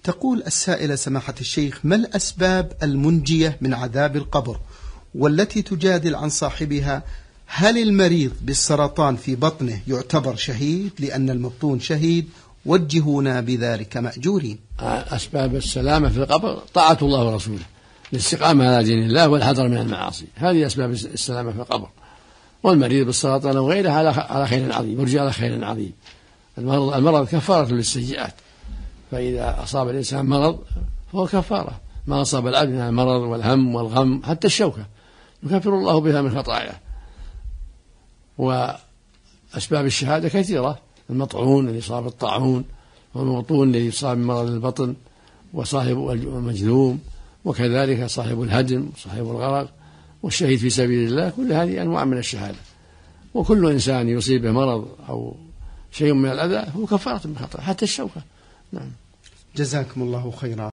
تقول السائلة: سماحة الشيخ، ما الأسباب المنجية من عذاب القبر والتي تجادل عن صاحبها؟ هل المريض بالسرطان في بطنه يعتبر شهيد لأن المبطون شهيد؟ وجهونا بذلك مأجورين. أسباب السلامة في القبر طاعة الله ورسوله، الاستقامة على دين الله والحذر من المعاصي، هذه أسباب السلامة في القبر. والمريض بالسرطان وغيره على خير عظيم، يرجع على خير عظيم. المرض كفارة للسيئات، فإذا أصاب الإنسان مرض فهو كفارة. ما أصاب العبد من المرض والهم والغم حتى الشوكة يكفر الله بها من خطاياه. وأسباب الشهادة كثيرة: المطعون الذي يصاب بالطاعون، والمبطون الذي يصاب بمرض البطن، وصاحب المجذوم، وكذلك صاحب الهدم وصاحب الغرق والشهيد في سبيل الله. كل هذه أنواع من الشهادة، وكل إنسان يصيبه مرض أو شيء من الأذى هو كفارة من خطأ حتى الشوكة. نعم. جزاكم الله خيرا.